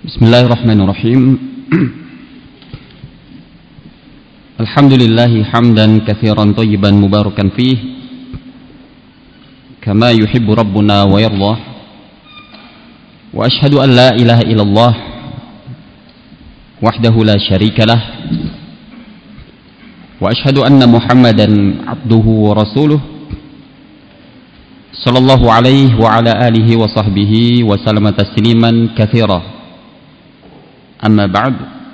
Bismillahirrahmanirrahim. Alhamdulillahi hamdan katsiran thayyiban mubarakan fih kama yuhibbu rabbuna wa yardah. Wa ashhadu an la ilaha illallah wahdahu la syarikalah wa ashhadu anna Muhammadan abduhu wa rasuluh sallallahu alaihi wa ala alihi wa sahbihi wa sallama tasliman katsira. Amma ba'd,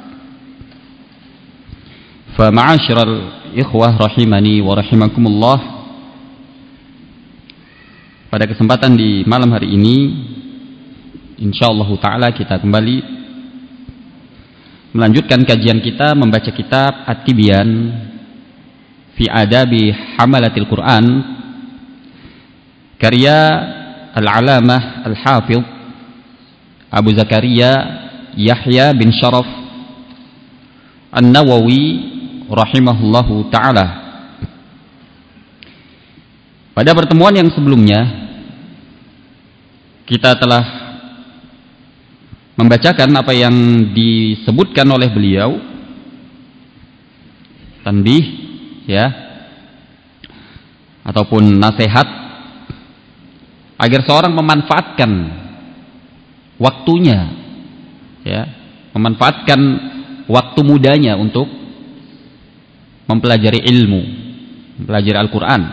fa ma'asyiral ikhwah rahimani wa rahimakumullah. Pada kesempatan di malam hari ini insyaallah ta'ala kita kembali melanjutkan kajian kita membaca kitab At-Tibyan fi Adabi Hamalatil Quran karya Al-Alamah Al-Hafidh Abu Zakaria Yahya bin Sharaf An-Nawawi rahimahullahu ta'ala. Pada pertemuan yang sebelumnya kita telah membacakan apa yang disebutkan oleh beliau, tanbih ya, ataupun nasihat agar seorang memanfaatkan waktunya, ya, memanfaatkan waktu mudanya untuk mempelajari ilmu, mempelajari Al-Quran.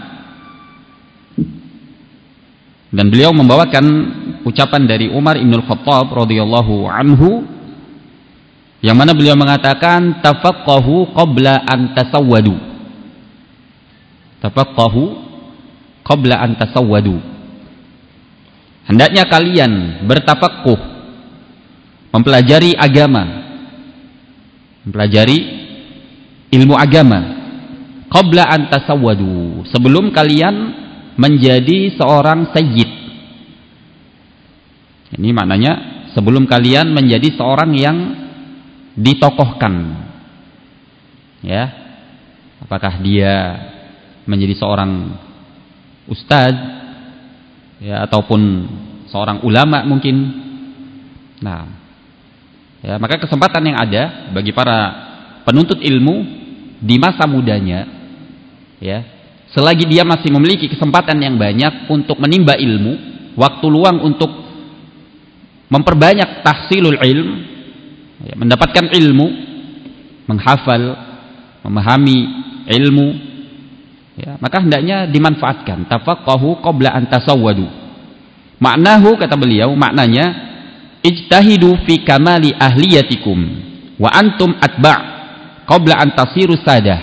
Dan beliau membawakan ucapan dari Umar ibn al-Khattab radhiyallahu anhu yang mana beliau mengatakan tafaqqahu qabla an tasawwadu. Tafaqqahu qabla an tasawwadu. Hendaknya kalian bertafaqquh, mempelajari agama, mempelajari ilmu agama, qabla an tasawwadu, sebelum kalian menjadi seorang sayyid. Ini maknanya sebelum kalian menjadi seorang yang ditokohkan, ya, apakah dia menjadi seorang ustadz, ya, ataupun seorang ulama mungkin. Nah, ya, maka kesempatan yang ada bagi para penuntut ilmu di masa mudanya, ya, selagi dia masih memiliki kesempatan yang banyak untuk menimba ilmu, waktu luang untuk memperbanyak tahsilul ilm, ya, mendapatkan ilmu, menghafal, memahami ilmu, ya, maka hendaknya dimanfaatkan. Tafaqqahu qabla an tasawwadu. Maknahu, kata beliau, maknanya ijtahidu fi kamali ahliyatikum wa antum atba' qabla an tasiru sadah.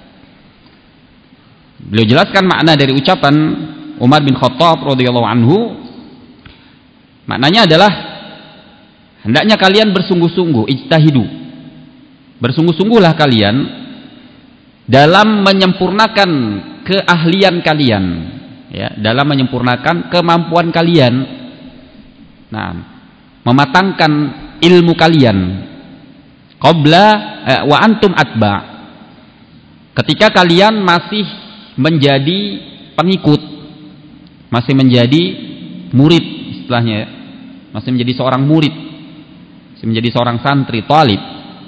Beliau jelaskan makna dari ucapan Umar bin Khattab radhiyallahu anhu. Maknanya adalah hendaknya kalian bersungguh-sungguh, ijtahidu, bersungguh-sungguhlah kalian dalam menyempurnakan keahlian kalian, ya, dalam menyempurnakan kemampuan kalian. Nah, mematangkan ilmu kalian qabla wa antum atba, ketika kalian masih menjadi pengikut, masih menjadi murid, istilahnya masih menjadi seorang murid, masih menjadi seorang santri, talib,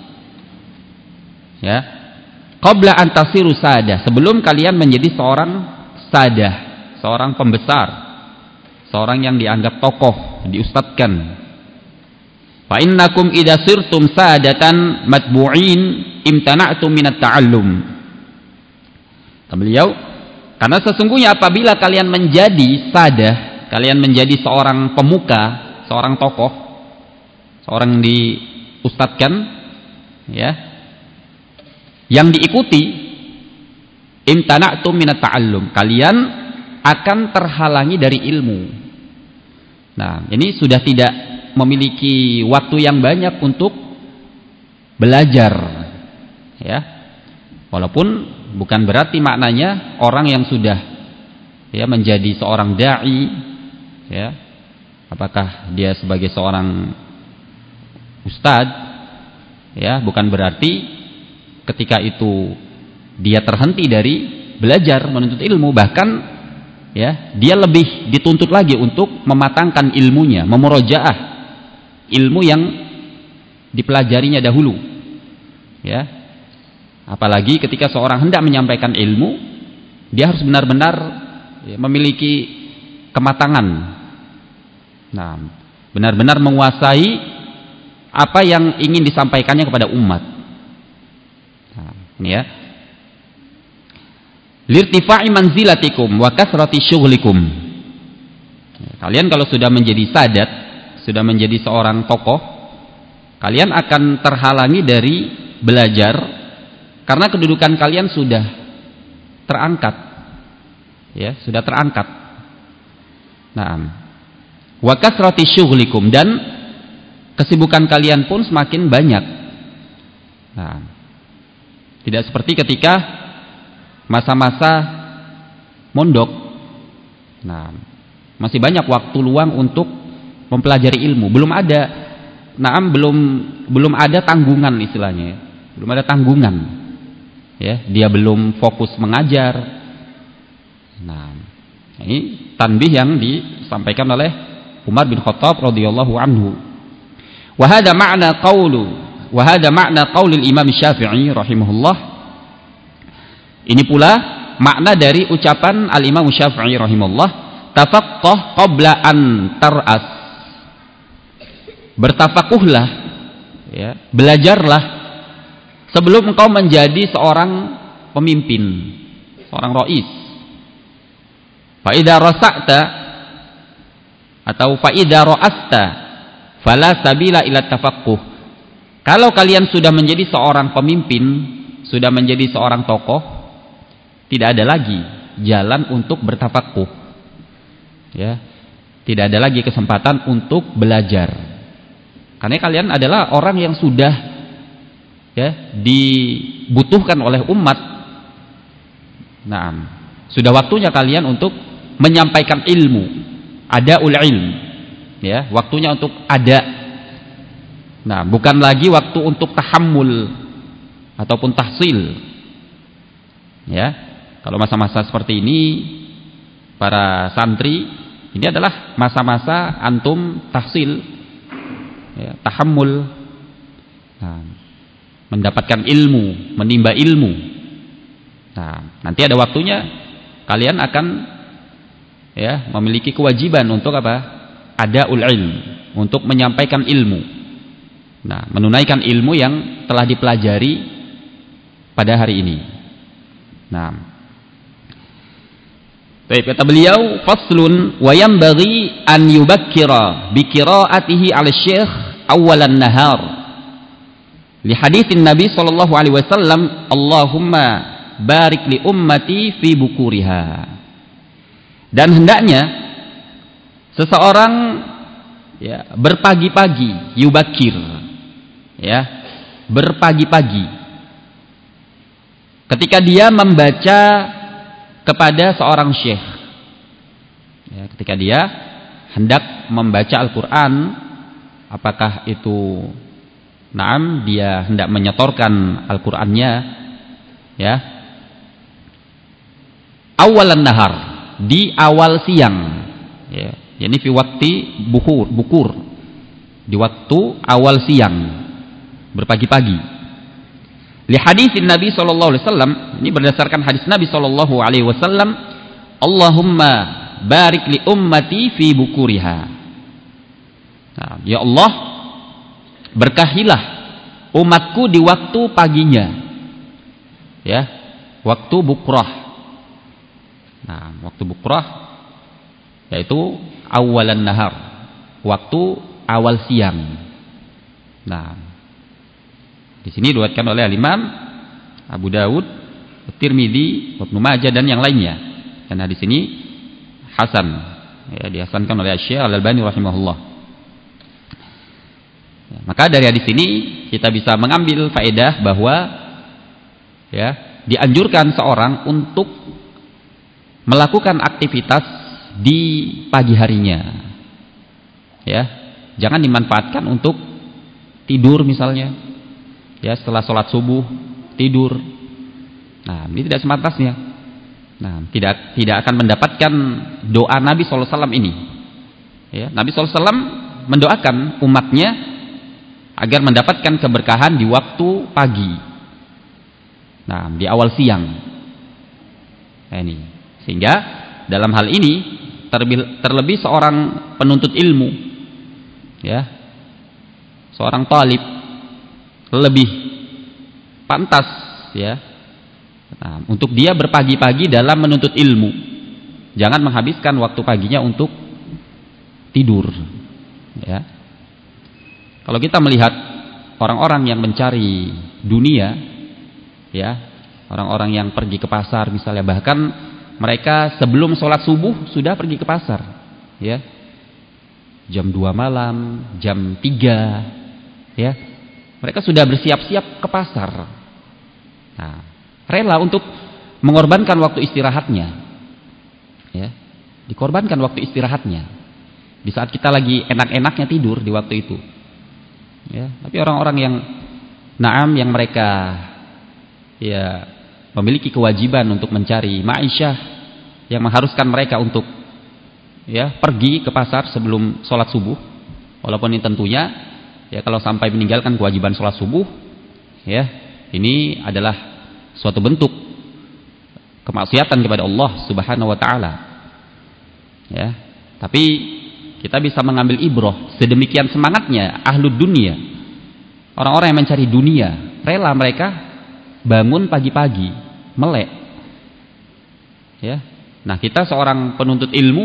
ya, qabla an tasiru sadah, sebelum kalian menjadi seorang sadah, seorang pembesar, seorang yang dianggap tokoh, diustadkan. Fa innakum idza sirtum sadatan matbu'in imtana'tum minat ta'allum. Beliau, karena sesungguhnya apabila kalian menjadi sadah, kalian menjadi seorang pemuka, seorang tokoh, seorang diustadkan, ya, yang diikuti, imtana'tum minat ta'allum, kalian akan terhalangi dari ilmu. Nah, ini sudah tidak memiliki waktu yang banyak untuk belajar, ya, walaupun bukan berarti maknanya orang yang sudah, ya, menjadi seorang dai, ya, apakah dia sebagai seorang ustadz, ya, bukan berarti ketika itu dia terhenti dari belajar menuntut ilmu, bahkan, ya, dia lebih dituntut lagi untuk mematangkan ilmunya, memurojaah ilmu yang dipelajarinya dahulu. Ya. Apalagi ketika seorang hendak menyampaikan ilmu, dia harus benar-benar memiliki kematangan. Nah, benar-benar menguasai apa yang ingin disampaikannya kepada umat. Nah, ini ya. Lirtifa'i manzilatikum wa kasrati syughlikum. Kalian kalau sudah menjadi sadat, sudah menjadi seorang tokoh, kalian akan terhalangi dari belajar karena kedudukan kalian sudah terangkat. Ya, sudah terangkat. Nah, wa kasrati syughlikum, dan kesibukan kalian pun semakin banyak. Nah, tidak seperti ketika masa-masa mondok. Nah, masih banyak waktu luang untuk mempelajari ilmu. Belum ada tanggungan istilahnya. Belum ada tanggungan. Ya, dia belum fokus mengajar. Nah, ini tanbih yang disampaikan oleh Umar bin Khattab radhiyallahu anhu. Wa hadha ma'na qaulil Imam Syafi'i rahimahullah. Ini pula makna dari ucapan Al-Imam Syafi'i rahimahullah, tafaqqah qabla an tar'as. Bertafakuhlah, ya, belajarlah sebelum engkau menjadi seorang pemimpin, seorang rais. Fa idza rasa'ta atau fa idza ra'asta fala sabila ila tafaqquh. Kalau kalian sudah menjadi seorang pemimpin, sudah menjadi seorang tokoh, tidak ada lagi jalan untuk bertafakuh. Ya, tidak ada lagi kesempatan untuk belajar. Karena kalian adalah orang yang sudah, ya, dibutuhkan oleh umat. Nah, sudah waktunya kalian untuk menyampaikan ilmu, adaul ilm. Ya, waktunya untuk ada. Nah, bukan lagi waktu untuk tahammul ataupun tahsil. Ya, kalau masa-masa seperti ini, para santri, ini adalah masa-masa antum tahsil, ya, tahammul, nah, mendapatkan ilmu, menimba ilmu. Nah, nanti ada waktunya kalian akan, ya, memiliki kewajiban untuk apa? Adaul ilm, untuk menyampaikan ilmu. Nah, menunaikan ilmu yang telah dipelajari pada hari ini. Nah, baik, kata beliau, faslun wa yanbaghi an yubakkira bi qiraatihi 'ala syekh awalan nahar. Li haditsin Nabi sallallahu alaihi wasallam, Allahumma barik li ummati fi bukuriha. Dan hendaknya seseorang, ya, berpagi-pagi, yubakir, ya, berpagi-pagi ketika dia membaca kepada seorang syekh, ya, ketika dia hendak membaca Al-Quran, apakah itu, naam, dia hendak menyetorkan Al-Qurannya, ya, awalan nahar, di awal siang, ya, yani fi waktu bukur, di waktu awal siang, berpagi-pagi. Li haditsin Nabi sallallahu alaihi wasallam, ini berdasarkan hadis Nabi sallallahu alaihi wasallam, Allahumma barik li ummati fi bukuriha. Nah, ya Allah, berkahilah umatku di waktu paginya, ya, waktu bukrah. Nah, waktu bukrah yaitu awalan nahar, waktu awal siang. Nah, di sini diriwayatkan oleh Imam Abu Dawud, Tirmidzi, Ibnu Majah dan yang lainnya. Dan hadis ini hasan, ya, dihasankan oleh Syekh Al-Albani rahimahullah. Ya, maka dari hadis ini kita bisa mengambil faedah bahwa, ya, dianjurkan seorang untuk melakukan aktivitas di pagi harinya. Ya, jangan dimanfaatkan untuk tidur misalnya. Ya, setelah sholat subuh tidur. Nah, ini tidak semantasnya. Nah, tidak akan mendapatkan doa Nabi SAW ini. Ya, Nabi SAW mendoakan umatnya agar mendapatkan keberkahan di waktu pagi. Nah, di awal siang. Nah, ini. Sehingga dalam hal ini terlebih seorang penuntut ilmu, ya, seorang talib lebih pantas, ya, nah, untuk dia berpagi-pagi dalam menuntut ilmu. Jangan menghabiskan waktu paginya untuk tidur, ya. Kalau kita melihat orang-orang yang mencari dunia, ya, orang-orang yang pergi ke pasar misalnya, bahkan mereka sebelum sholat subuh sudah pergi ke pasar, ya, jam 2 malam, jam 3, ya, mereka sudah bersiap-siap ke pasar. Nah, rela untuk mengorbankan waktu istirahatnya, ya, dikorbankan waktu istirahatnya di saat kita lagi enak-enaknya tidur di waktu itu, ya. Tapi orang-orang yang naam, yang mereka, ya, memiliki kewajiban untuk mencari ma'isyah yang mengharuskan mereka untuk, ya, pergi ke pasar sebelum sholat subuh, walaupun ini tentunya, ya, kalau sampai meninggalkan kewajiban sholat subuh, ya, ini adalah suatu bentuk kemaksiatan kepada Allah Subhanahu wa taala, ya. Tapi kita bisa mengambil ibrah, sedemikian semangatnya ahlud dunia, orang-orang yang mencari dunia, rela mereka bangun pagi-pagi, melek, ya. Nah, kita seorang penuntut ilmu,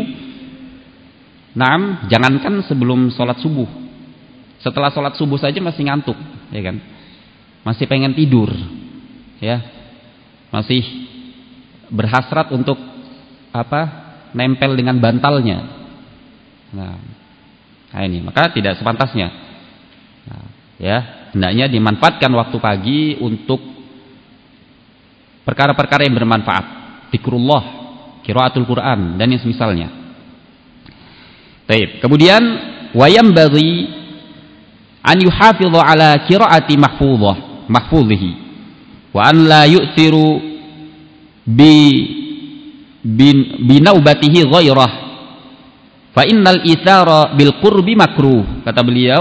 naam, jangankan sebelum sholat subuh, setelah sholat subuh saja masih ngantuk, ya kan, masih pengen tidur, ya, masih berhasrat untuk apa, nempel dengan bantalnya. Nah ini maka tidak sepantasnya. Nah, ya, hendaknya dimanfaatkan waktu pagi untuk perkara-perkara yang bermanfaat, zikrullah, qiraatul Quran dan yang semisalnya. Baik, kemudian wayam bagi an yuhafidha ala qiraati mahfudhihi wa an la yu'thiru bi naubatihi ghairah fa innal itsara bil qurbi makruh, kata beliau.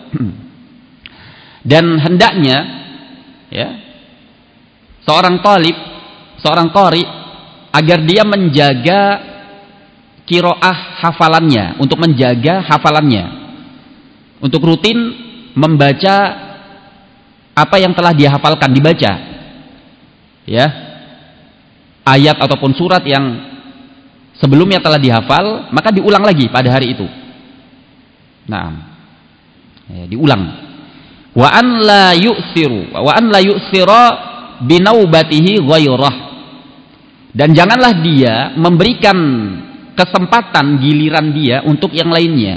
Dan hendaknya, ya, seorang talib, seorang qari, agar dia menjaga qiraah hafalannya, untuk menjaga hafalannya, untuk rutin membaca apa yang telah dia hafalkan, dibaca, ya, ayat ataupun surat yang sebelumnya telah dihafal, maka diulang lagi pada hari itu. Nah, ya, diulang. Wa an la yu'sira binaubatihi ghairah, dan janganlah dia memberikan kesempatan giliran dia untuk yang lainnya.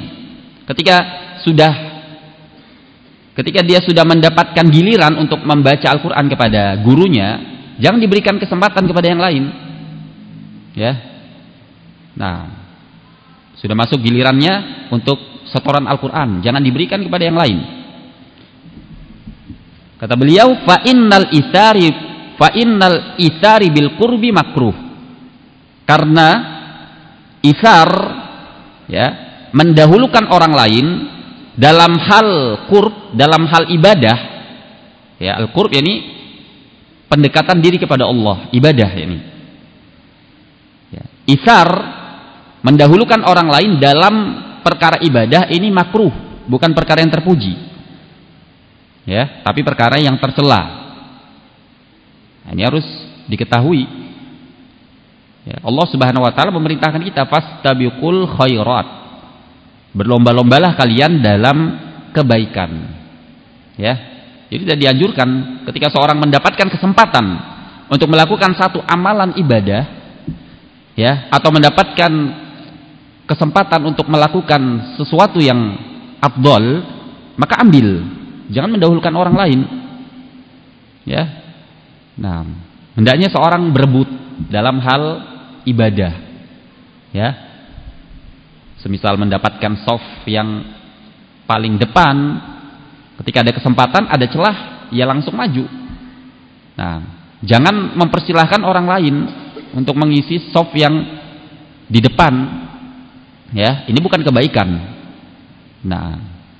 Ketika dia sudah mendapatkan giliran untuk membaca Al-Quran kepada gurunya, jangan diberikan kesempatan kepada yang lain, ya. Nah, sudah masuk gilirannya untuk setoran Al-Quran, jangan diberikan kepada yang lain. Kata beliau, fa innal itsari bil qurbi makruh, karena itsar, ya, mendahulukan orang lain dalam hal qurb, dalam hal ibadah, ya, al-qurb ini pendekatan diri kepada Allah, ibadah ini, ya. Itsar, mendahulukan orang lain dalam perkara ibadah, ini makruh, bukan perkara yang terpuji, ya, tapi perkara yang tercela. Nah, ini harus diketahui, ya. Allah Subhanahu wa taala memerintahkan kita fastabiqul khairat, berlomba-lombalah kalian dalam kebaikan, ya. Jadi tidak dianjurkan ketika seorang mendapatkan kesempatan untuk melakukan satu amalan ibadah, ya, atau mendapatkan kesempatan untuk melakukan sesuatu yang afdol, maka ambil, jangan mendahulukan orang lain, ya. Nah, hendaknya seorang berebut dalam hal ibadah, ya. Semisal mendapatkan soft yang paling depan, ketika ada kesempatan, ada celah, ya langsung maju. Nah, jangan mempersilahkan orang lain untuk mengisi soft yang di depan, ya. Ini bukan kebaikan. Nah,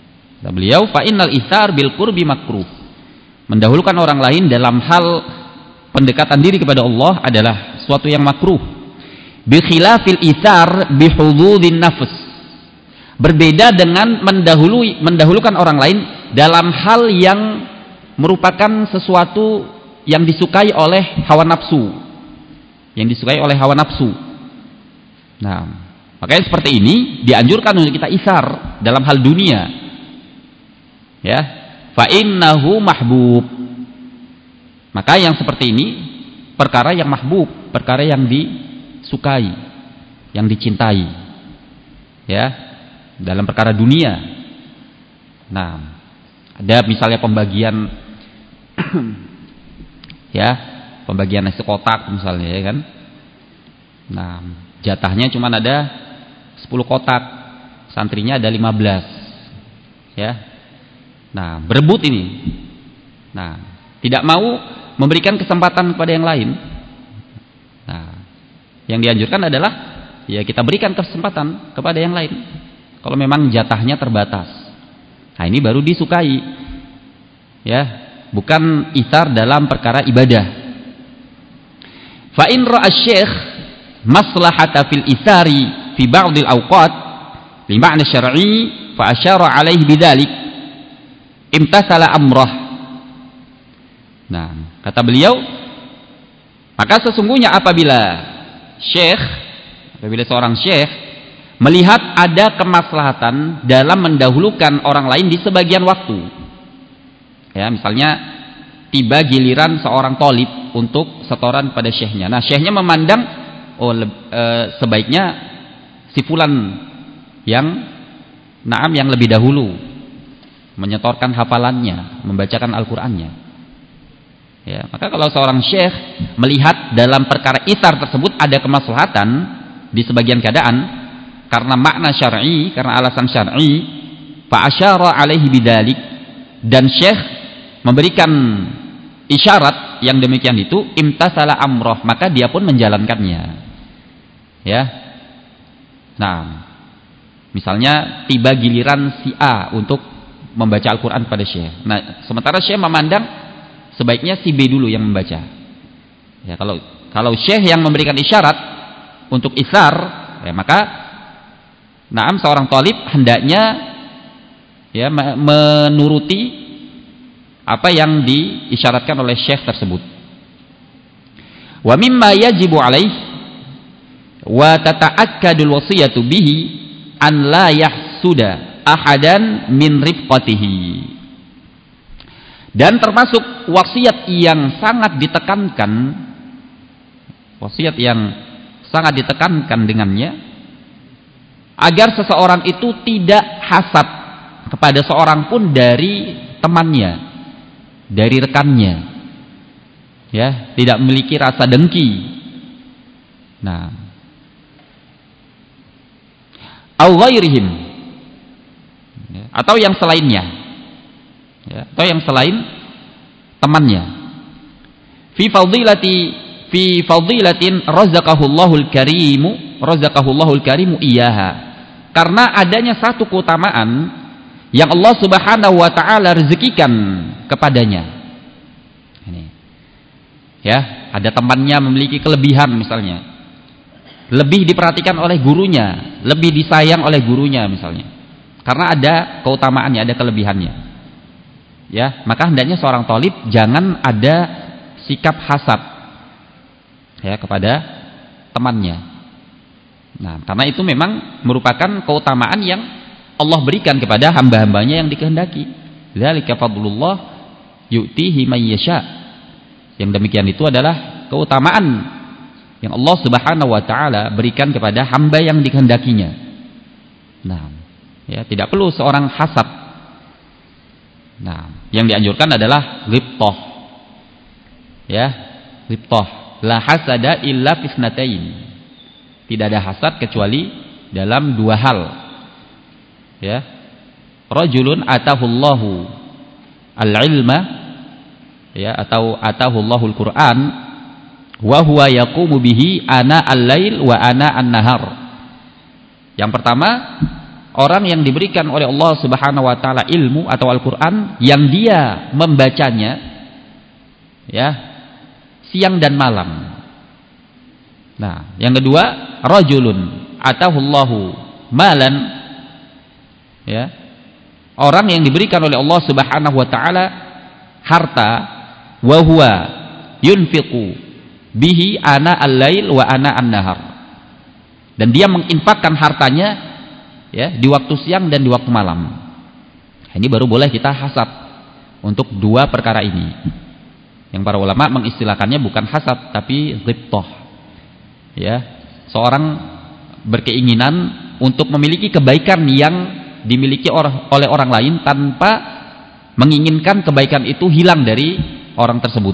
Kata beliau, fa innal itsar bil qurbi makruh. Mendahulukan orang lain dalam hal pendekatan diri kepada Allah adalah suatu yang makruh. Bi khilafil itsar bi hududin nafs. Berbeda dengan mendahulukan orang lain dalam hal yang merupakan sesuatu yang disukai oleh hawa nafsu. Yang disukai oleh hawa nafsu. Nah, makanya seperti ini dianjurkan untuk kita isar dalam hal dunia. Ya, fa innahu mahbub. Maka yang seperti ini perkara yang mahbub, perkara yang disukai, yang dicintai. Ya, dalam perkara dunia. Nah, ada misalnya pembagian ya, pembagian nasi kotak misalnya, ya kan. Nah, jatahnya cuma ada 10 kotak, santrinya ada 15. Ya. Nah, berebut ini. Nah, tidak mau memberikan kesempatan kepada yang lain. Nah, yang dianjurkan adalah ya kita berikan kesempatan kepada yang lain. Kalau memang jatahnya terbatas. Nah, ini baru disukai. Ya, bukan itsar dalam perkara ibadah. Fa in ra'a asy-syekh maslahata fil itsari fi ba'dil awqat li ma'na syar'i fa asyara alaihi bidzalik imtasala amrah. Nah, kata beliau, maka sesungguhnya apabila seorang syekh melihat ada kemaslahatan dalam mendahulukan orang lain di sebagian waktu. Ya, misalnya tiba giliran seorang thalib untuk setoran pada syekhnya. Nah, syekhnya memandang sebaiknya si fulan yang lebih dahulu menyetorkan hafalannya, membacakan Al-Qur'annya. Ya, maka kalau seorang syekh melihat dalam perkara itsar tersebut ada kemaslahatan di sebagian keadaan karena makna syar'i, karena alasan syar'i, fa asyara alaihi bidzalik, dan syekh memberikan isyarat yang demikian itu, imtasala amroh, maka dia pun menjalankannya. Ya. Nah, misalnya tiba giliran si A untuk membaca Al-Qur'an pada syekh. Nah, sementara syekh memandang sebaiknya si B dulu yang membaca. Ya, kalau syekh yang memberikan isyarat untuk isar, ya, maka seorang thalib hendaknya ya menuruti apa yang diisyaratkan oleh syekh tersebut. Wa mimma yajibu alaih wa tata'akkadul wasiyatu bihi an la yahsuda ahadan min rifqatihi. Dan termasuk wasiat yang sangat ditekankan dengannya agar seseorang itu tidak hasad kepada seorang pun dari temannya, dari rekannya, ya, tidak memiliki rasa dengki. Nah, au ghairihim, ya, atau yang selainnya, ya, atau yang selain temannya. Fi fadilatin razaqahullahul karimu iyaha. Karena adanya satu keutamaan yang Allah Subhanahu wa taala rezekikan kepadanya. Ini. Ya, ada temannya memiliki kelebihan misalnya. Lebih diperhatikan oleh gurunya, lebih disayang oleh gurunya misalnya. Karena ada keutamaannya, ada kelebihannya. Ya, maka hendaknya seorang thalib jangan ada sikap hasad ya kepada temannya. Nah, karena itu memang merupakan keutamaan yang Allah berikan kepada hamba-hambanya yang dikehendaki. Dzalika fadlullah yu'tihi may yasha. Yang demikian itu adalah keutamaan yang Allah Subhanahu wa taala berikan kepada hamba yang dikehendakinya. Nah, ya, tidak perlu seorang hasad. Nah, yang dianjurkan adalah ghibthah. Ya, ghibthah. La hasada illa fisnatain. Tidak ada hasad kecuali dalam dua hal. Ya. Rajulun atahullahu al-ilma, ya, atau atahullahul Qur'an wa huwa yaqumu bihi ana al-lail wa ana an-nahar. Yang pertama, orang yang diberikan oleh Allah Subhanahu wa taala ilmu atau Al-Qur'an yang dia membacanya ya siang dan malam. Nah, yang kedua, rajulun atahullahu malan, ya. Orang yang diberikan oleh Allah Subhanahu wa taala harta wa huwa yunfiqu bihi ana al-lail wa ana an-nahar. Dan dia menginfakkan hartanya ya di waktu siang dan di waktu malam. Ini baru boleh kita hasad untuk dua perkara ini. Yang para ulama mengistilahkannya bukan hasad tapi ghibthah. Ya, seorang berkeinginan untuk memiliki kebaikan yang dimiliki oleh orang lain tanpa menginginkan kebaikan itu hilang dari orang tersebut.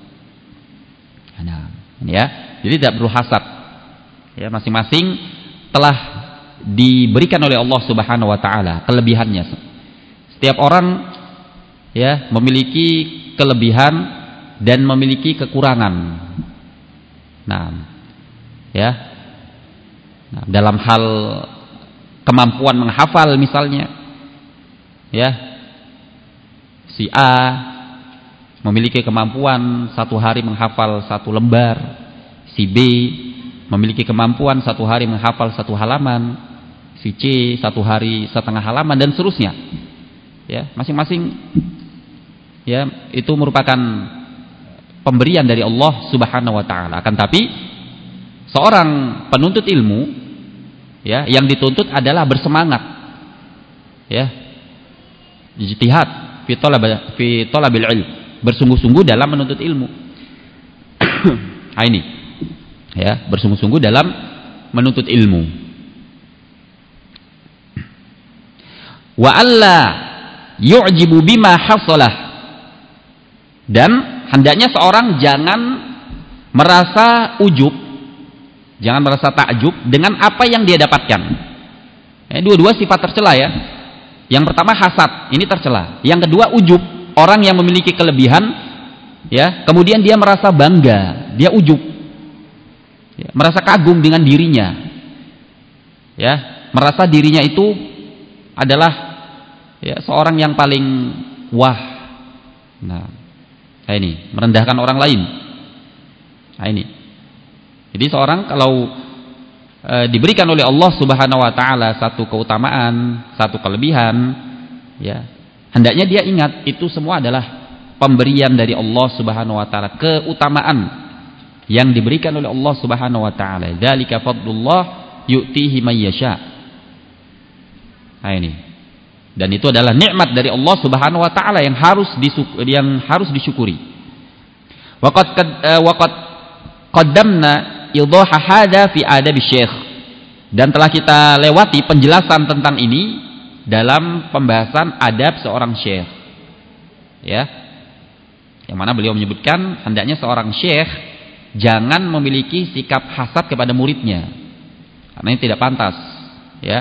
Nah, ya, jadi tidak perlu hasad. Ya, masing-masing telah diberikan oleh Allah Subhanahu wa taala kelebihannya. Setiap orang ya memiliki kelebihan dan memiliki kekurangan. Nah, ya. Nah, dalam hal kemampuan menghafal misalnya, ya, si A memiliki kemampuan satu hari menghafal satu lembar, si B memiliki kemampuan satu hari menghafal satu halaman, si C satu hari setengah halaman dan seterusnya. Ya, masing-masing ya itu merupakan pemberian dari Allah Subhanahu wa taala. Akan tapi seorang penuntut ilmu ya yang dituntut adalah bersemangat ya ijtihad fi talabil ilm, bersungguh-sungguh dalam menuntut ilmu. Nah, ini ya bersungguh-sungguh dalam menuntut ilmu. Wa alla yu'jibu bima hasalah, dan hendaknya seorang jangan merasa ujub, jangan merasa takjub dengan apa yang dia dapatkan. Dua-dua sifat tercela ya. Yang pertama hasad, ini tercela. Yang kedua ujub, orang yang memiliki kelebihan ya, kemudian dia merasa bangga, dia ujub. Ya, merasa kagum dengan dirinya. Ya, merasa dirinya itu adalah ya seorang yang paling wah. Nah, ini merendahkan orang lain. Nah, ini. Jadi seorang kalau diberikan oleh Allah Subhanahu wa taala satu keutamaan, satu kelebihan, ya, hendaknya dia ingat itu semua adalah pemberian dari Allah Subhanahu wa taala, keutamaan yang diberikan oleh Allah Subhanahu wa taala. Dzalika fadlullah yu'tihi may yasha. Nah, ini. Dan itu adalah nikmat dari Allah Subhanahu wa taala yang harus disyukuri. Waqad qaddamna idaha hadza fi adab syekh, dan telah kita lewati penjelasan tentang ini dalam pembahasan adab seorang syekh ya, yang mana beliau menyebutkan hendaknya seorang syekh jangan memiliki sikap hasad kepada muridnya, karena ini tidak pantas ya.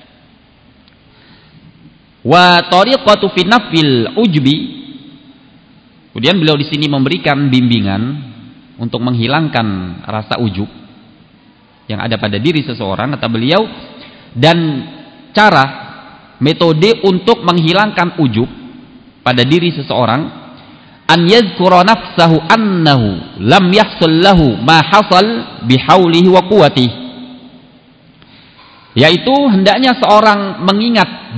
Wa tariqatu fi nafil ujbi, kemudian beliau di sini memberikan bimbingan untuk menghilangkan rasa ujub yang ada pada diri seseorang, kata beliau, dan cara metode untuk menghilangkan ujub pada diri seseorang, an yadhkura nafsahu annahu lam yahsul lahu ma hasal bihaulihi wa quwwatihi, yaitu hendaknya seorang mengingat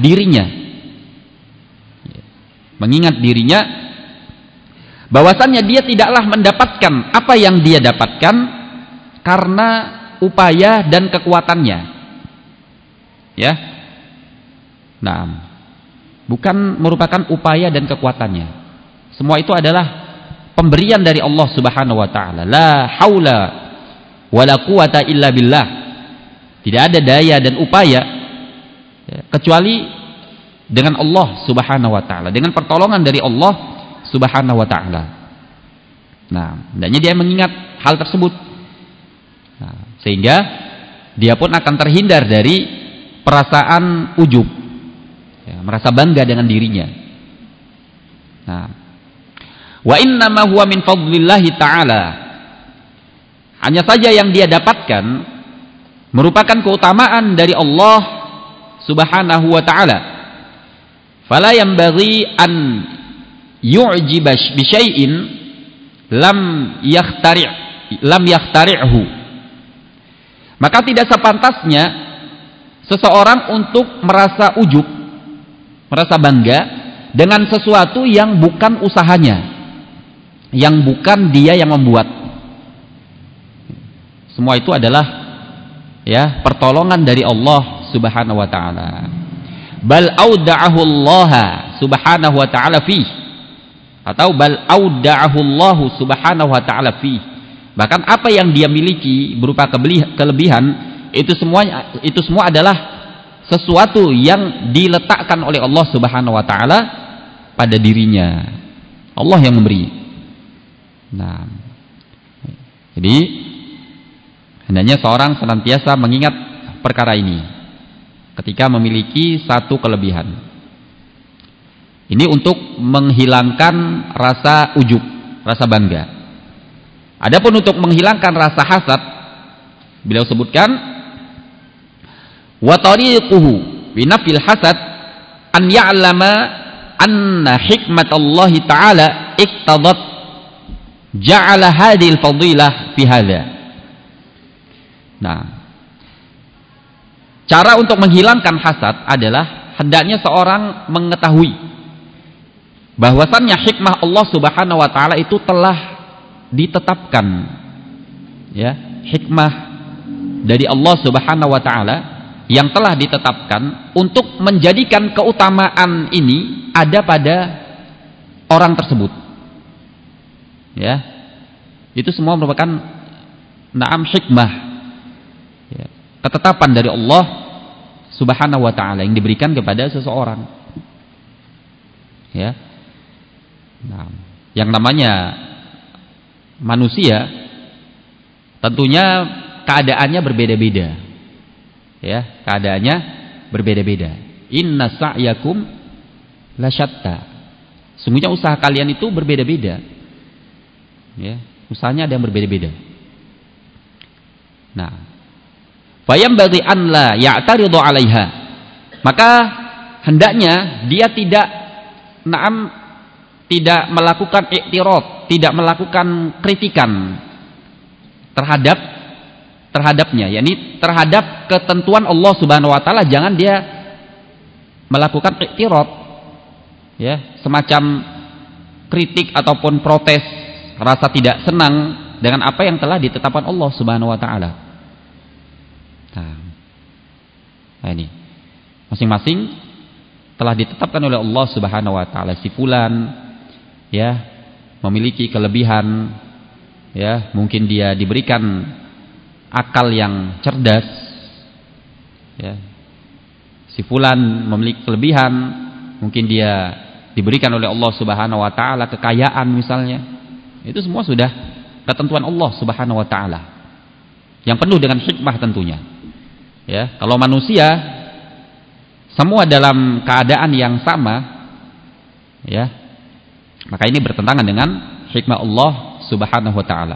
dirinya bahwasannya dia tidaklah mendapatkan apa yang dia dapatkan karena upaya dan kekuatannya. Ya. Nah, bukan merupakan upaya dan kekuatannya. Semua itu adalah pemberian dari Allah Subhanahu wa taala. La haula wala quwata illa billah. Tidak ada daya dan upaya kecuali dengan Allah Subhanahu wa taala, dengan pertolongan dari Allah Subhanahu wa ta'ala. Nah, hendaknya dia mengingat hal tersebut. Nah, sehingga dia pun akan terhindar dari perasaan ujub, ya, merasa bangga dengan dirinya. Nah, wa innama huwa min fadlillahi ta'ala, hanya saja yang dia dapatkan merupakan keutamaan dari Allah Subhanahu wa ta'ala. Fala yanbaghi an yu'jiba bi syai'in lam yakhtari'hu. Maka tidak sepantasnya seseorang untuk merasa ujub, merasa bangga dengan sesuatu yang bukan usahanya, yang bukan dia yang membuat. Semua itu adalah ya pertolongan dari Allah Subhanahu wa ta'ala. Bal auda'ahu Allah Subhanahu wa ta'ala fi, atau bal auda'ahu Allah Subhanahu wa ta'ala fi. Bahkan apa yang dia miliki berupa kelebihan itu semua adalah sesuatu yang diletakkan oleh Allah Subhanahu wa ta'ala pada dirinya. Allah yang memberi. Nah, jadi hendaknya seorang senantiasa mengingat perkara ini ketika memiliki satu kelebihan. Ini untuk menghilangkan rasa ujub, rasa bangga. Adapun untuk menghilangkan rasa hasad, beliau sebutkan wa tariquhu bi nafil hasad an ya'lama anna hikmatallahi ta'ala iqtadat ja'ala hadhil fadilah fi hadha. Nah, cara untuk menghilangkan hasad adalah hendaknya seorang mengetahui bahwasannya hikmah Allah Subhanahu wa ta'ala itu telah ditetapkan, ya, hikmah dari Allah Subhanahu wa ta'ala yang telah ditetapkan untuk menjadikan keutamaan ini ada pada orang tersebut, ya. Itu semua merupakan na'am hikmah, ya, ketetapan dari Allah Subhanahu wa ta'ala yang diberikan kepada seseorang, ya. Nah, yang namanya manusia tentunya keadaannya berbeda-beda, ya, keadaannya berbeda-beda. Inna sa'yakum lasyatta. Sungguhnya usaha kalian itu berbeda-beda, ya, usahanya ada yang berbeda-beda. Nah, fayambaghi an la ya'taridu 'alaiha. Maka hendaknya dia tidak melakukan i'tirad, tidak melakukan kritikan terhadapnya, yakni terhadap ketentuan Allah Subhanahu wa ta'ala. Jangan dia melakukan i'tirad, ya, semacam kritik ataupun protes, rasa tidak senang dengan apa yang telah ditetapkan Allah Subhanahu wa ta'ala. Nah, ini masing-masing telah ditetapkan oleh Allah Subhanahu wa ta'ala. Si fulan, ya, memiliki kelebihan, ya, mungkin dia diberikan akal yang cerdas, ya. Si fulan memiliki kelebihan, mungkin dia diberikan oleh Allah Subhanahu wa ta'ala kekayaan misalnya. Itu semua sudah ketentuan Allah Subhanahu wa ta'ala yang penuh dengan hikmah tentunya, ya. Kalau manusia semua dalam keadaan yang sama, ya, maka ini bertentangan dengan hikmah Allah Subhanahu wa ta'ala.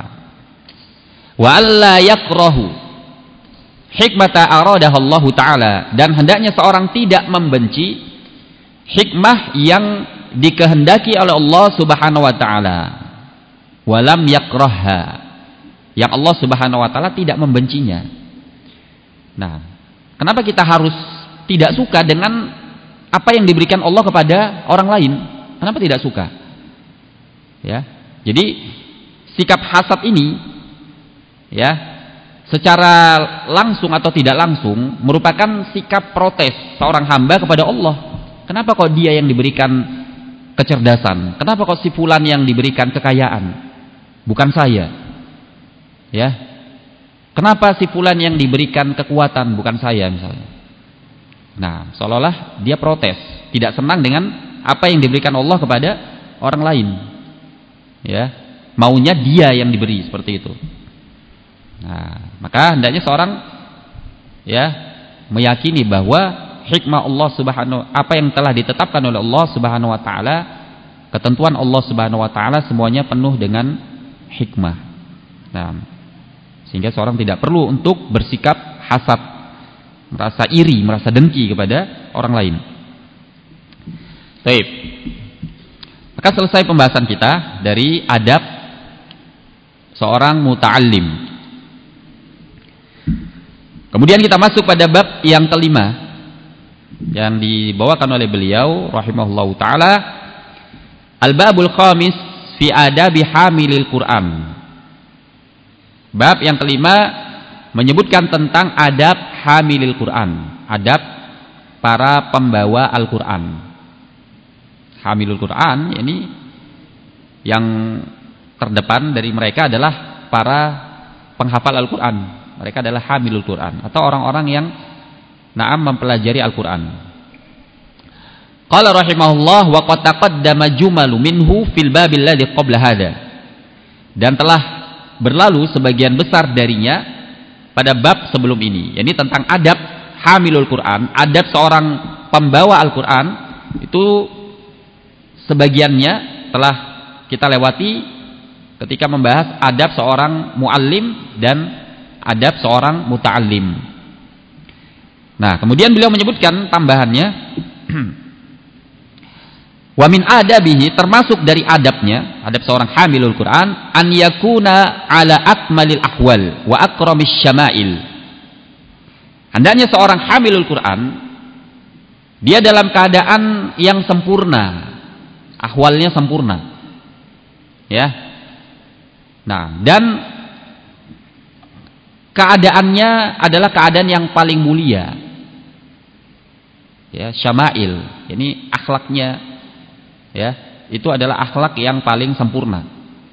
Wa alla yakrahu hikmata aradaha Allah ta'ala, dan hendaknya seorang tidak membenci hikmah yang dikehendaki oleh Allah Subhanahu wa ta'ala. Walam yakrahha, yang Allah Subhanahu wa ta'ala tidak membencinya. Nah, kenapa kita harus tidak suka dengan apa yang diberikan Allah kepada orang lain? Kenapa tidak suka? Ya, jadi sikap hasad ini, ya, secara langsung atau tidak langsung merupakan sikap protes seorang hamba kepada Allah. Kenapa kok dia yang diberikan kecerdasan? Kenapa kok si fulan yang diberikan kekayaan, bukan saya? Ya, kenapa si fulan yang diberikan kekuatan, bukan saya misalnya? Nah, seolah-olah dia protes, tidak senang dengan apa yang diberikan Allah kepada orang lain. Ya, maunya dia yang diberi seperti itu. Nah, maka hendaknya seorang, ya, meyakini bahwa hikmah Allah Subhanahu, apa yang telah ditetapkan oleh Allah Subhanahu wa ta'ala, ketentuan Allah Subhanahu wa ta'ala semuanya penuh dengan hikmah. Nah, sehingga seorang tidak perlu untuk bersikap hasad, merasa iri, merasa dengki kepada orang lain. Baik. Maka selesai pembahasan kita dari adab seorang muta'allim. Kemudian kita masuk pada bab yang kelima yang dibawakan oleh beliau rahimahullahu taala, al-babul khamis fi adabi hamilil Quran. Bab yang kelima menyebutkan tentang adab hamilil Quran, adab para pembawa Al-Quran. Hamilul Quran, ini yang terdepan dari mereka adalah para penghafal Al-Quran. Mereka adalah hamilul Quran, atau orang-orang yang mempelajari Al-Quran. Qala rahimahullah wa qad taqaddama jumalu minhu fil babil ladzi qabla hada. Dan telah berlalu sebagian besar darinya pada bab sebelum ini. Ini tentang adab hamilul Quran, adab seorang pembawa Al-Quran. Itu sebagiannya telah kita lewati ketika membahas adab seorang muallim dan adab seorang muta'allim. Nah, kemudian beliau menyebutkan tambahannya wa min adabihi, termasuk dari adabnya, adab seorang hamilul Quran, an yakuna ala akmalil ahwal wa akramis syama'il. Hendaknya seorang hamilul Quran dia dalam keadaan yang sempurna, ahwalnya sempurna, ya. Nah, dan keadaannya adalah keadaan yang paling mulia, ya, syama'il, ini akhlaknya, ya, itu adalah akhlak yang paling sempurna.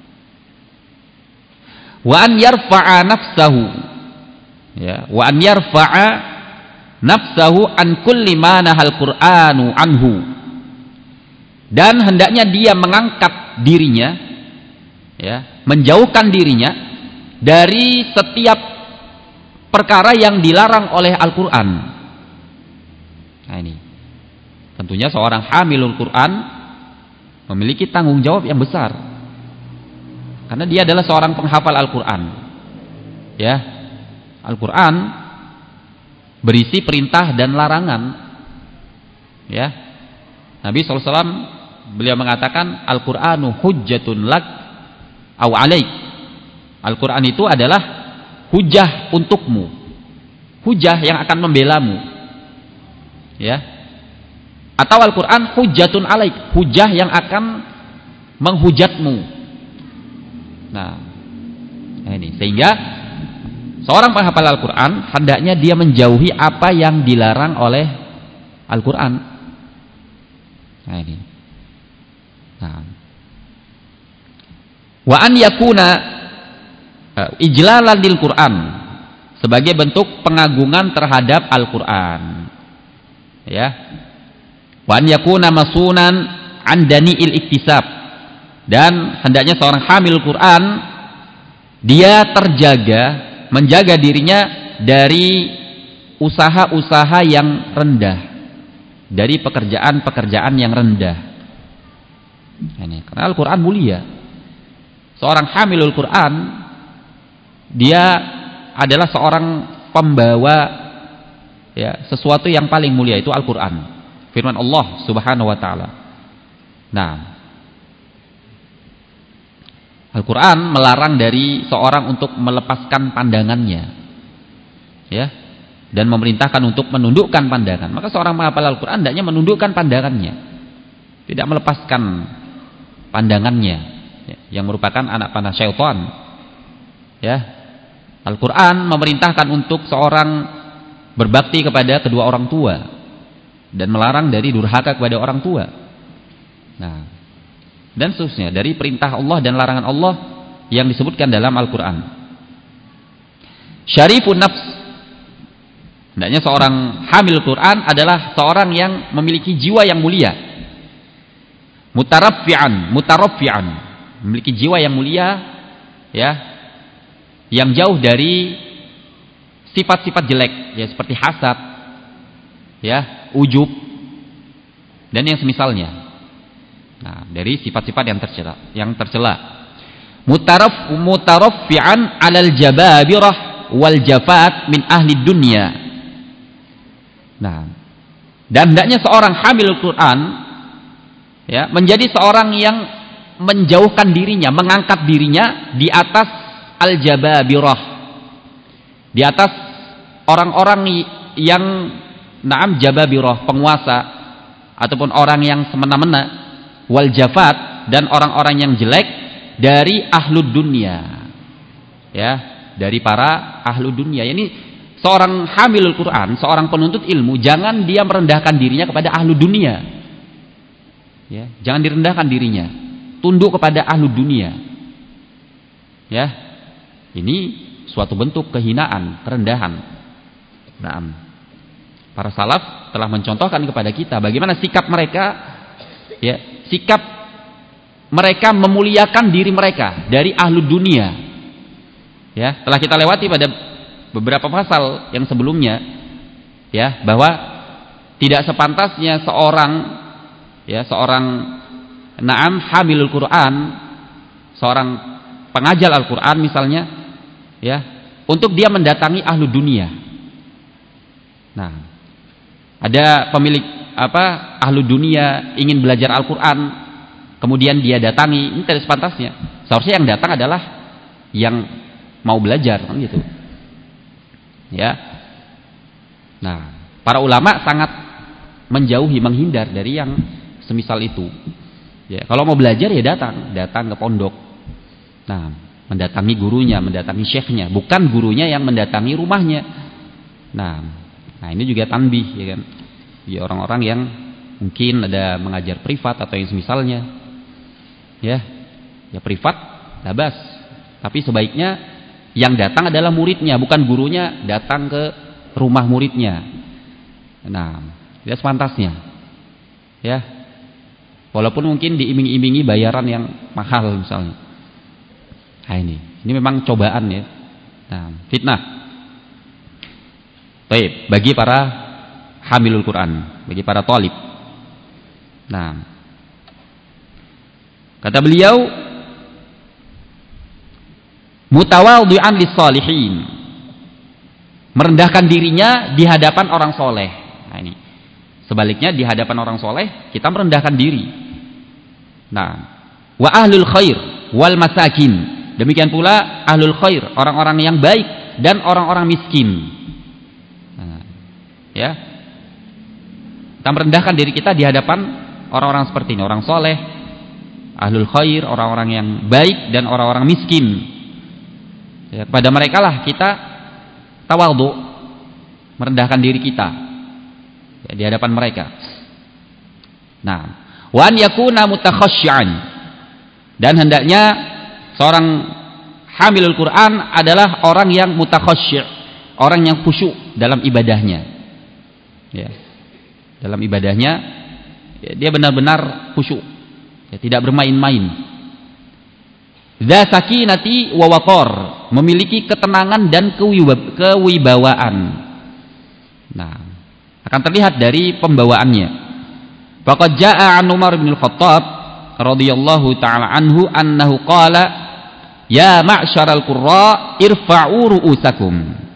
Wa an yarfa'a nafsahu, ya, wa an yarfa'a nafsahu an kulli ma nahal Qur'anu anhu. Dan hendaknya dia mengangkat dirinya, ya, menjauhkan dirinya dari setiap perkara yang dilarang oleh Al-Quran. Nah, ini tentunya seorang hamilul Quran memiliki tanggung jawab yang besar, karena dia adalah seorang penghafal Al-Quran, ya. Al-Quran berisi perintah dan larangan, ya. Nabi SAW beliau mengatakan Al-Qur'anu hujjatun lak au alaik. Al-Qur'an itu adalah hujah untukmu, hujah yang akan membelamu, ya. Atau Al-Qur'an hujjatun alaik, hujah yang akan menghujatmu. Nah, ini sehingga seorang penghafal Al-Qur'an hendaknya dia menjauhi apa yang dilarang oleh Al-Qur'an. Nah, ini. Nah. Wa an yakuna ijlalan lil Qur'an, sebagai bentuk pengagungan terhadap Al-Qur'an, ya. Wa an yakuna masunan an dani'il iktisab, dan hendaknya seorang hamil Qur'an dia terjaga, menjaga dirinya dari usaha-usaha yang rendah, dari pekerjaan-pekerjaan yang rendah. Ini karena Al-Quran mulia. Seorang hamilul Quran dia adalah seorang pembawa, ya, sesuatu yang paling mulia, itu Al-Quran, firman Allah Subhanahu wa taala. Nah, Al-Quran melarang dari seorang untuk melepaskan pandangannya, ya, dan memerintahkan untuk menundukkan pandangan. Maka seorang menghafal Al-Quran hendaknya menundukkan pandangannya, tidak melepaskan pandangannya, ya, yang merupakan anak panah syaitan, ya. Al-Quran memerintahkan untuk seorang berbakti kepada kedua orang tua dan melarang dari durhaka kepada orang tua. Nah, dan seterusnya dari perintah Allah dan larangan Allah yang disebutkan dalam Al-Quran. Syarifun nafs, hendaknya seorang hamil Quran adalah seorang yang memiliki jiwa yang mulia. Mutaraffi'an, memiliki jiwa yang mulia, ya, yang jauh dari sifat-sifat jelek, ya, seperti hasad, ya, ujub, dan yang semisalnya. Nah, dari sifat-sifat yang tercela. Mutaraffi'an 'alal jababirah wal jafat min ahli dunya. Nah, dan hendaknya seorang hamil Quran ya menjadi seorang yang menjauhkan dirinya, mengangkat dirinya di atas al-jababirah, di atas orang-orang yang jababirah, penguasa ataupun orang yang semena-mena, wal jafat, dan orang-orang yang jelek dari ahlud dunia. Ya, dari para ahlud dunia. Ini seorang hamilul Quran, seorang penuntut ilmu, jangan dia merendahkan dirinya kepada ahlu dunia. Ya, jangan direndahkan dirinya. Tunduk kepada ahlu dunia. Ya. Ini suatu bentuk kehinaan, kerendahan. Nah, para salaf telah mencontohkan kepada kita bagaimana sikap mereka, ya, sikap mereka memuliakan diri mereka dari ahlu dunia. Ya, telah kita lewati pada beberapa pasal yang sebelumnya, ya, bahwa tidak sepantasnya seorang hamilul Quran, seorang pengajar Al-Quran misalnya, ya, untuk dia mendatangi ahlu dunia. Nah, ada pemilik ahlu dunia ingin belajar Al-Quran, kemudian dia datangi, ini tidak sepantasnya. Seharusnya yang datang adalah yang mau belajar, kan gitu. Ya. Nah, para ulama sangat menjauhi, menghindar dari yang semisal itu. Ya, kalau mau belajar ya datang ke pondok. Nah, mendatangi gurunya, mendatangi syekhnya, bukan gurunya yang mendatangi rumahnya. Nah ini juga tanbih, ya kan. Ya, orang-orang yang mungkin ada mengajar privat atau yang semisalnya. Ya privat, labas. Tapi sebaiknya yang datang adalah muridnya, bukan gurunya datang ke rumah muridnya. Nah, tidak sepantasnya. Ya. Walaupun mungkin diiming-imingi bayaran yang mahal misalnya. Nah, ini memang cobaan ya. Nah, fitnah. Baik, bagi para hamilul Quran, bagi para thalib. Nah, kata beliau, mutawadhi'an lis-shalihin, merendahkan dirinya di hadapan orang soleh. Nah, ini sebaliknya, di hadapan orang soleh kita merendahkan diri. Nah, wa ahlul khair wal masakin, demikian pula ahlul khair, orang-orang yang baik dan orang-orang miskin. Nah, ya, kita merendahkan diri kita di hadapan orang-orang seperti ini, orang soleh, ahlul khair, orang-orang yang baik dan orang-orang miskin. Ya, kepada mereka lah kita tawadhu, merendahkan diri kita, ya, di hadapan mereka. Nah, wa an yakuna mutakhashsyi'an, dan hendaknya seorang hamilul Quran adalah orang yang mutakhashsyi', orang yang khusyuk dalam ibadahnya. Ya, dalam ibadahnya ya, dia benar-benar khusyuk, ya, tidak bermain-main. Dza sakinati wa waqar, memiliki ketenangan dan kewibawaan. Nah, akan terlihat dari pembawaannya. Faqad jaa'a an Umar bin Al-Khattab radhiyallahu taala anhu annahu qala ya ma'syaral qurra irfa'u ru'usakum.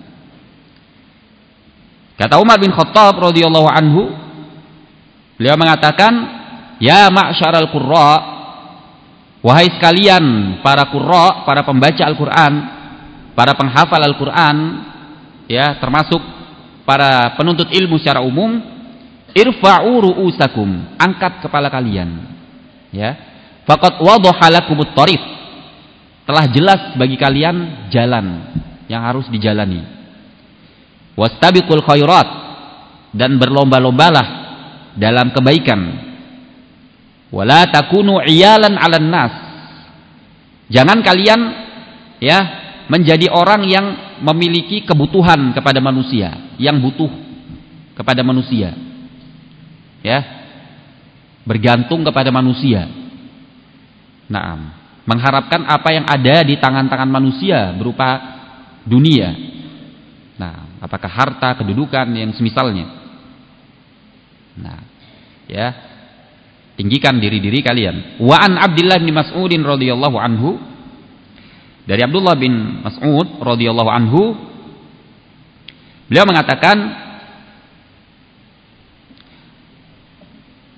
Kata Umar bin Khattab radhiyallahu anhu, beliau mengatakan, ya ma'syaral qurra, wahai sekalian para qurra, para pembaca Al-Quran, para penghafal Al-Quran, ya, termasuk para penuntut ilmu secara umum, irfa'u ru'usakum, angkat kepala kalian. Ya, faqad wadaha lakumut thariq, telah jelas bagi kalian jalan yang harus dijalani. Wastabiqul khairat, dan berlomba-lombalah dalam kebaikan. Wala takunu iyalan 'alan nas, jangan kalian ya menjadi orang yang memiliki kebutuhan kepada manusia, yang butuh kepada manusia, ya, bergantung kepada manusia. Naam, mengharapkan apa yang ada di tangan-tangan manusia berupa dunia. Nah, apakah harta, kedudukan, yang semisalnya. Nah, ya, tinggikan diri-diri kalian. Wa an Abdullah bin Mas'udin radhiyallahu anhu, dari Abdullah bin Mas'ud radhiyallahu anhu, beliau mengatakan,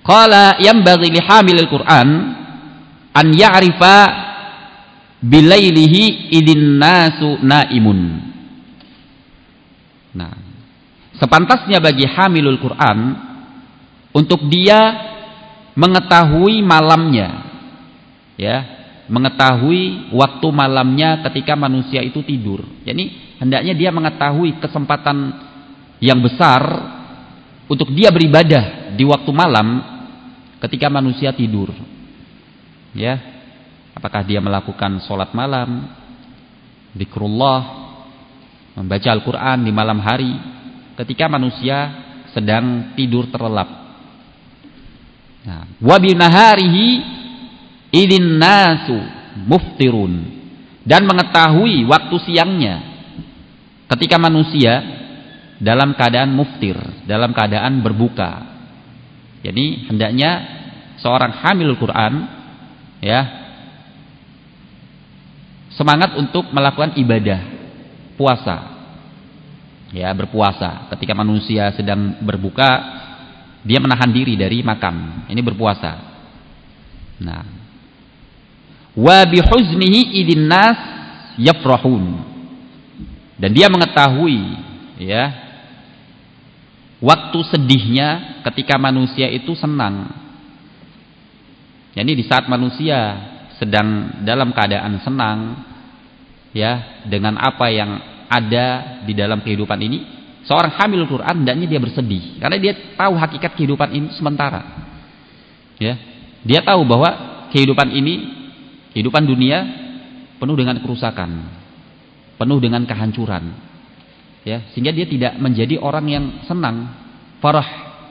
Qala yanbaghi li hamilil Qur'an an ya'rifa bilailihi idin nasu naimun. Nah, sepantasnya bagi hamilul Quran untuk dia mengetahui malamnya, ya, mengetahui waktu malamnya ketika manusia itu tidur. Jadi hendaknya dia mengetahui kesempatan yang besar untuk dia beribadah di waktu malam ketika manusia tidur. Ya, apakah dia melakukan sholat malam, zikrullah, membaca Al-Quran di malam hari ketika manusia sedang tidur terlelap. Nah, wa binaharihi idin nasu muftirun, dan mengetahui waktu siangnya ketika manusia dalam keadaan muftir, dalam keadaan berbuka. Jadi hendaknya seorang hamilul Quran, ya, semangat untuk melakukan ibadah puasa, ya, berpuasa. Ketika manusia sedang berbuka, dia menahan diri dari makan, ini berpuasa. Nah, wa bihuznihi idin nas yafrahun, dan dia mengetahui, ya, waktu sedihnya ketika manusia itu senang. Jadi di saat manusia sedang dalam keadaan senang, ya, dengan apa yang ada di dalam kehidupan ini, seorang hamil Quran hendaknya dia bersedih karena dia tahu hakikat kehidupan ini sementara. Ya, dia tahu bahwa kehidupan ini, kehidupan dunia penuh dengan kerusakan, penuh dengan kehancuran. Ya, sehingga dia tidak menjadi orang yang senang, farah,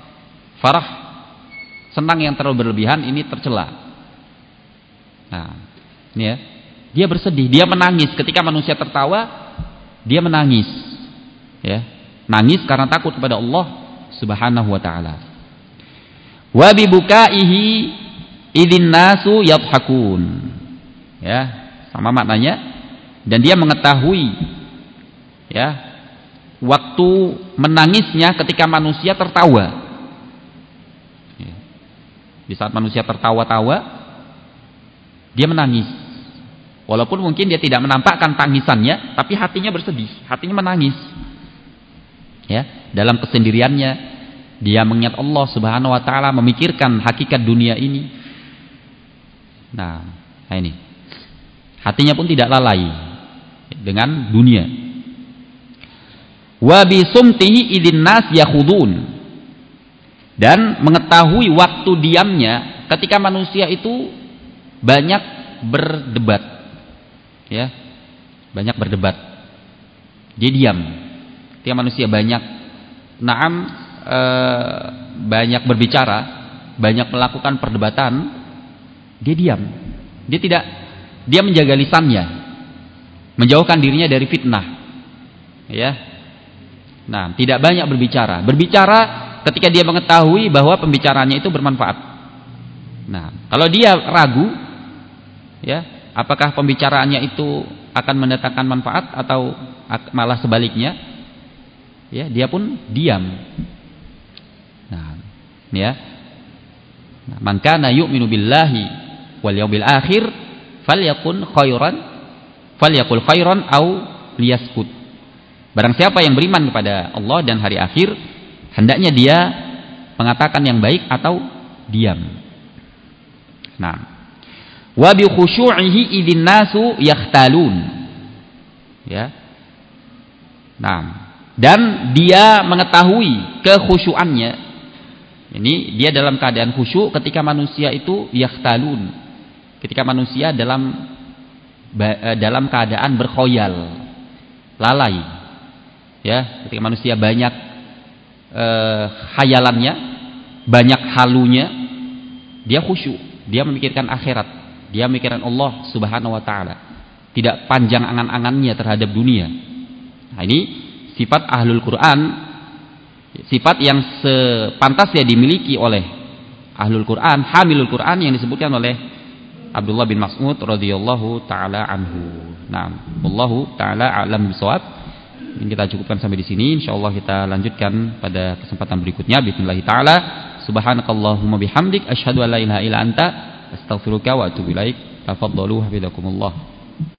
senang yang terlalu berlebihan ini tercela. Nah, ini ya, dia bersedih, dia menangis ketika manusia tertawa, dia menangis, ya, nangis karena takut kepada Allah Subhanahu wa taala. Wa bi bukaihi idin nasu yadhakun, ya, sama maknanya, dan dia mengetahui, ya, waktu menangisnya ketika manusia tertawa. Di saat manusia tertawa-tawa, dia menangis. Walaupun mungkin dia tidak menampakkan tangisannya, tapi hatinya bersedih, hatinya menangis. Ya, dalam kesendiriannya dia mengingat Allah Subhanahu wa taala, memikirkan hakikat dunia ini. Nah, ini. Hatinya pun tidak lalai dengan dunia. Wa bi sumtihi idin nas yakhudun, dan mengetahui waktu diamnya ketika manusia itu banyak berdebat, ya, banyak berdebat, dia diam. Ketika manusia banyak banyak berbicara, banyak melakukan perdebatan, dia diam, dia menjaga lisannya, menjauhkan dirinya dari fitnah, ya. Nah, tidak banyak berbicara ketika dia mengetahui bahwa pembicaraannya itu bermanfaat. Nah, kalau dia ragu, ya, apakah pembicaraannya itu akan mendatangkan manfaat atau malah sebaliknya, ya, dia pun diam. Nah, ya, man kana yu'minu billahi wal yawmil akhir falyakul khairan aw liyaskut. Barang siapa yang beriman kepada Allah dan hari akhir, hendaknya dia mengatakan yang baik atau diam. Nah, wa bi khusyu'ihi idzin nasu yakhtalun, ya. Nah, dan dia mengetahui kekhusyuannya. Ini dia dalam keadaan khusyuk ketika manusia itu yakhtalun, ketika manusia dalam keadaan berkhoyal, lalai. Ya, ketika manusia banyak khayalannya, banyak halunya, dia khusyuk, dia memikirkan akhirat, dia memikirkan Allah Subhanahu wa taala, tidak panjang angan-angannya terhadap dunia. Nah, ini sifat ahlul Quran, sifat yang sepantasnya dimiliki oleh ahlul Quran, hamilul Quran, yang disebutkan oleh Abdullah bin Mas'ud radhiyallahu taala anhu. Nah, wallahu taala a'lam bishawab. Ini kita cukupkan sampai di sini. Insyaallah kita lanjutkan pada kesempatan berikutnya. Bismillahirrahmanirrahim. Subhanakallahumma bihamdik asyhadu an la ilaha illa anta astaghfiruka wa atubu ilaik. Tafadhalu hafizakumullah.